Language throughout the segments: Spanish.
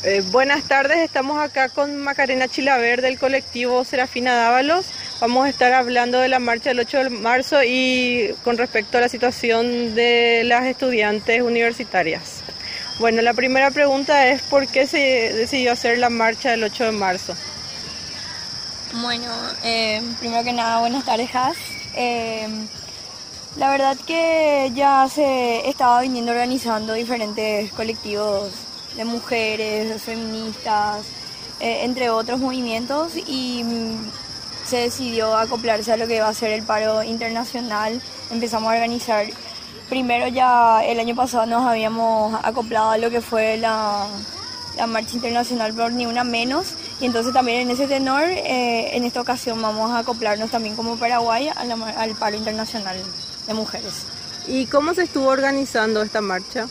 Buenas tardes, estamos acá con Macarena Chilaver del colectivo Serafina Dávalos. Vamos a estar hablando de la marcha del 8 de marzo y con respecto a la situación de las estudiantes universitarias. Bueno, la primera pregunta es ¿por qué se decidió hacer la marcha del 8 de marzo? Bueno, primero que nada, buenas tardes, Has. La verdad que ya se estaba viniendo organizando diferentes colectivos de mujeres, feministas, entre otros movimientos, y se decidió acoplarse a lo que va a ser el paro internacional. Empezamos a organizar. Primero ya el año pasado nos habíamos acoplado a lo que fue la marcha internacional por Ni Una Menos, y entonces también en ese tenor, en esta ocasión vamos a acoplarnos también como Paraguay al paro internacional de mujeres. ¿Y cómo se estuvo organizando esta marcha?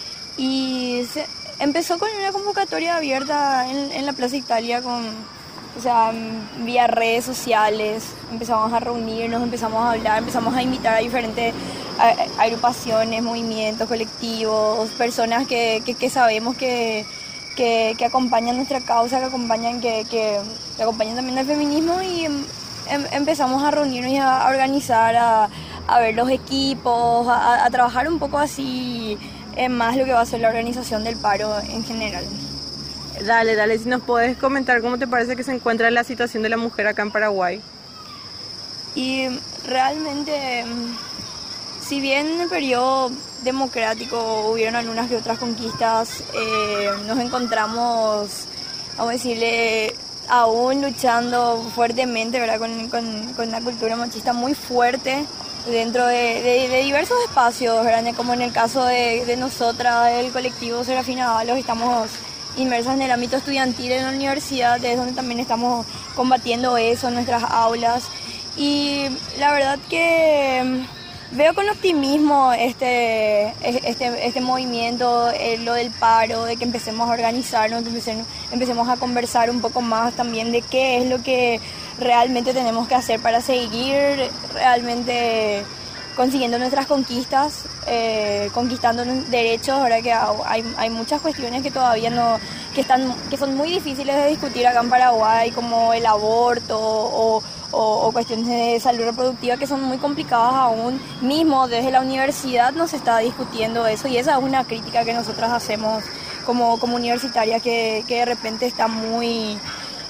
Empezó con una convocatoria abierta en la Plaza Italia, vía redes sociales. Empezamos a reunirnos, empezamos a hablar, empezamos a invitar a diferentes agrupaciones, movimientos, colectivos, personas que sabemos que acompañan nuestra causa, que acompañan también el feminismo, y empezamos a reunirnos y a organizar, a ver los equipos, a trabajar un poco así más lo que va a ser la organización del paro en general. Dale, si nos puedes comentar cómo te parece que se encuentra la situación de la mujer acá en Paraguay. Y realmente, si bien en el periodo democrático hubieron algunas que otras conquistas, nos encontramos, vamos a decirle, aún luchando fuertemente, ¿verdad? con una cultura machista muy fuerte dentro de diversos espacios, ¿verdad? Como en el caso de nosotras, el colectivo Serafina Dávalos, estamos inmersas en el ámbito estudiantil en la universidad, es donde también estamos combatiendo eso en nuestras aulas. Y la verdad que veo con optimismo este movimiento, lo del paro, de que empecemos a organizarnos, que empecemos a conversar un poco más también de qué es lo que realmente tenemos que hacer para seguir realmente consiguiendo nuestras conquistas, conquistando derechos. Ahora que hay muchas cuestiones que todavía que son muy difíciles de discutir acá en Paraguay, como el aborto o cuestiones de salud reproductiva, que son muy complicadas aún. Mismo desde la universidad no se está discutiendo eso, y esa es una crítica que nosotras hacemos como universitarias, que de repente está muy...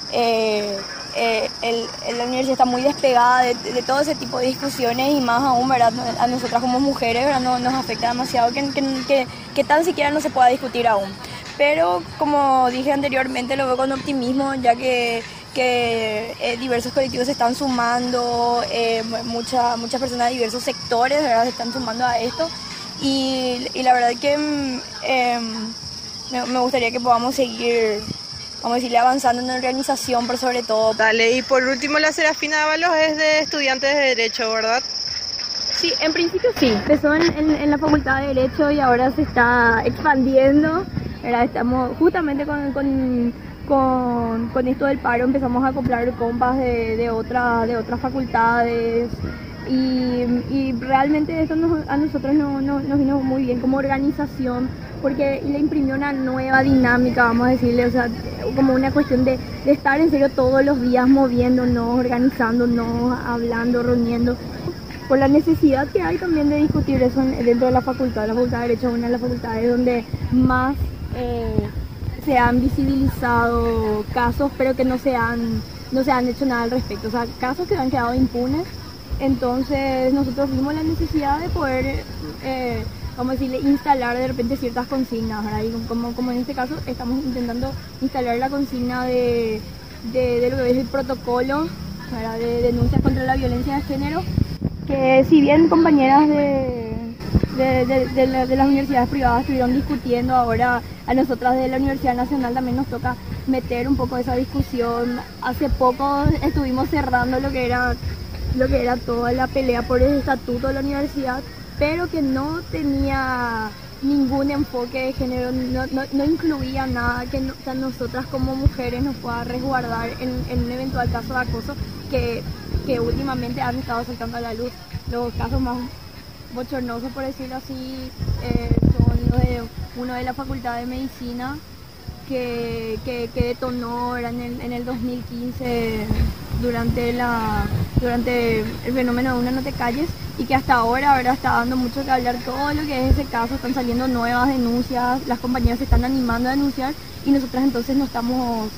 la universidad está muy despegada de todo ese tipo de discusiones, y más aún, ¿verdad? A nosotras como mujeres, ¿verdad? Nos afecta demasiado que tan siquiera no se pueda discutir aún. Pero como dije anteriormente, lo veo con optimismo, ya que diversos colectivos se están sumando, muchas personas de diversos sectores, ¿verdad? Se están sumando a esto, y la verdad que me gustaría que podamos seguir, vamos a decirle, avanzando en la organización, pero sobre todo... Dale, y por último, la Serafina Dávalos es de estudiantes de Derecho, ¿verdad? Sí, en principio sí. Empezó en la Facultad de Derecho y ahora se está expandiendo, ¿verdad? Estamos justamente con esto del paro, empezamos a acoplar compas de otras facultades, y realmente eso a nosotros nos vino muy bien como organización, porque le imprimió una nueva dinámica, vamos a decirle, o sea, como una cuestión de estar en serio todos los días moviéndonos, organizándonos, hablando, reuniendo, por la necesidad que hay también de discutir eso dentro de la facultad. La Facultad de Derecho es una de las facultades donde más se han visibilizado casos, pero que no se han hecho nada al respecto, o sea, casos que han quedado impunes. Entonces nosotros vimos la necesidad de poder, vamos a decirle, instalar de repente ciertas consignas, ¿verdad? Y como en este caso estamos intentando instalar la consigna de lo que es el protocolo, ¿verdad? De denuncias contra la violencia de género, que si bien compañeras de las universidades privadas estuvieron discutiendo, ahora a nosotras de la Universidad Nacional también nos toca meter un poco esa discusión. Hace poco estuvimos cerrando lo que era toda la pelea por el estatuto de la universidad, pero que no tenía ningún enfoque de género, no incluía nada que a nosotras como mujeres nos pueda resguardar en un eventual caso de acoso que últimamente han estado saltando a la luz. Los casos más bochornosos, por decirlo así, son los de uno de la Facultad de Medicina, que detonó en el 2015 durante el fenómeno de Una No Te Calles, y que hasta ahora, ¿verdad?, está dando mucho que hablar todo lo que es ese caso. Están saliendo nuevas denuncias, las compañeras se están animando a denunciar, y nosotras entonces nos estamos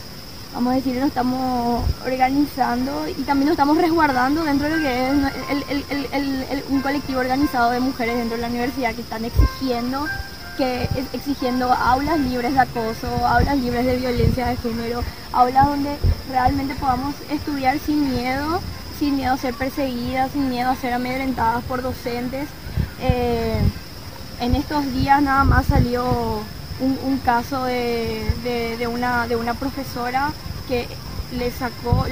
organizando y también nos estamos resguardando dentro de lo que es un colectivo organizado de mujeres dentro de la universidad que están exigiendo aulas libres de acoso, aulas libres de violencia de género, aulas donde realmente podamos estudiar sin miedo a ser perseguidas, sin miedo a ser amedrentadas por docentes. En estos días nada más salió un caso de una profesora que le sacó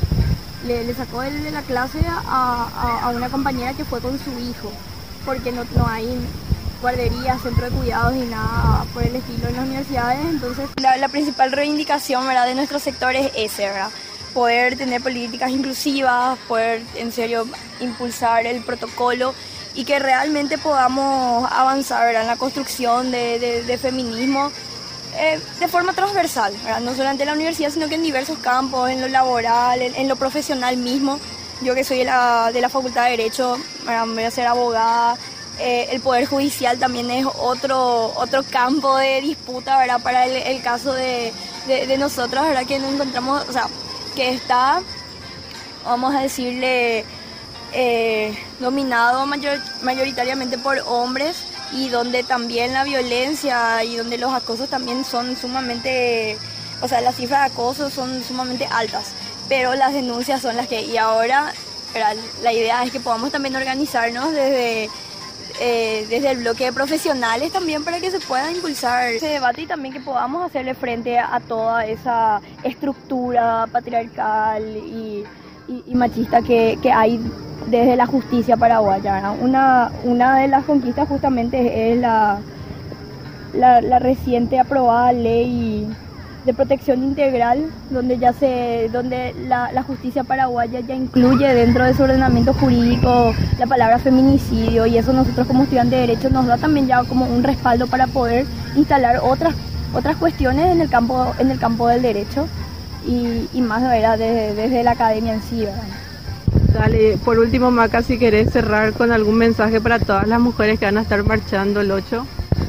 de la clase a una compañera que fue con su hijo, porque no hay guardería, centro de cuidados y nada por el estilo en las universidades. Entonces la principal reivindicación, ¿verdad?, de nuestro sector es ese, ¿verdad?, poder tener políticas inclusivas, poder en serio impulsar el protocolo y que realmente podamos avanzar, ¿verdad?, en la construcción de feminismo de forma transversal, ¿verdad?, no solamente en la universidad, sino que en diversos campos, en lo laboral, en lo profesional mismo. Yo que soy de la Facultad de Derecho, ¿verdad?, voy a ser abogada. El Poder Judicial también es otro campo de disputa, ¿verdad?, para el caso de nosotras, ¿verdad?, que nos encontramos, o sea, que está, vamos a decirle, dominado mayoritariamente por hombres, y donde también la violencia y donde los acosos también son sumamente, o sea, las cifras de acoso son sumamente altas, pero las denuncias son las que, y ahora, ¿verdad?, la idea es que podamos también organizarnos desde el bloque de profesionales también para que se pueda impulsar ese debate y también que podamos hacerle frente a toda esa estructura patriarcal y machista que hay desde la justicia paraguaya, ¿verdad? Una de las conquistas justamente es la reciente aprobada ley de protección integral, donde la justicia paraguaya ya incluye dentro de su ordenamiento jurídico la palabra feminicidio, y eso nosotros como estudiantes de Derecho nos da también ya como un respaldo para poder instalar otras cuestiones en el campo del derecho y más, ¿verdad?, desde la academia en sí, ¿verdad? Dale, por último, Maca, si querés cerrar con algún mensaje para todas las mujeres que van a estar marchando el 8.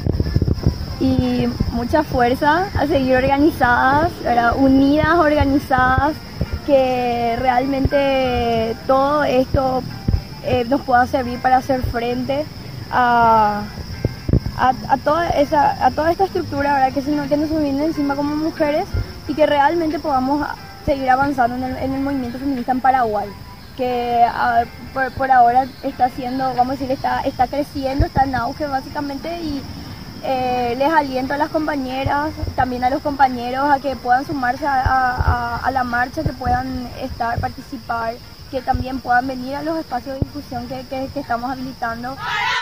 Y mucha fuerza, a seguir organizadas, ¿verdad?, unidas, organizadas, que realmente todo esto nos pueda servir para hacer frente a toda esta estructura, ¿verdad?, que nos viene encima como mujeres, y que realmente podamos seguir avanzando en el movimiento feminista en Paraguay, que por ahora está haciendo, vamos a decir, está creciendo, está en auge básicamente, y les aliento a las compañeras, también a los compañeros, a que puedan sumarse a la marcha, que puedan participar, que también puedan venir a los espacios de discusión que estamos habilitando.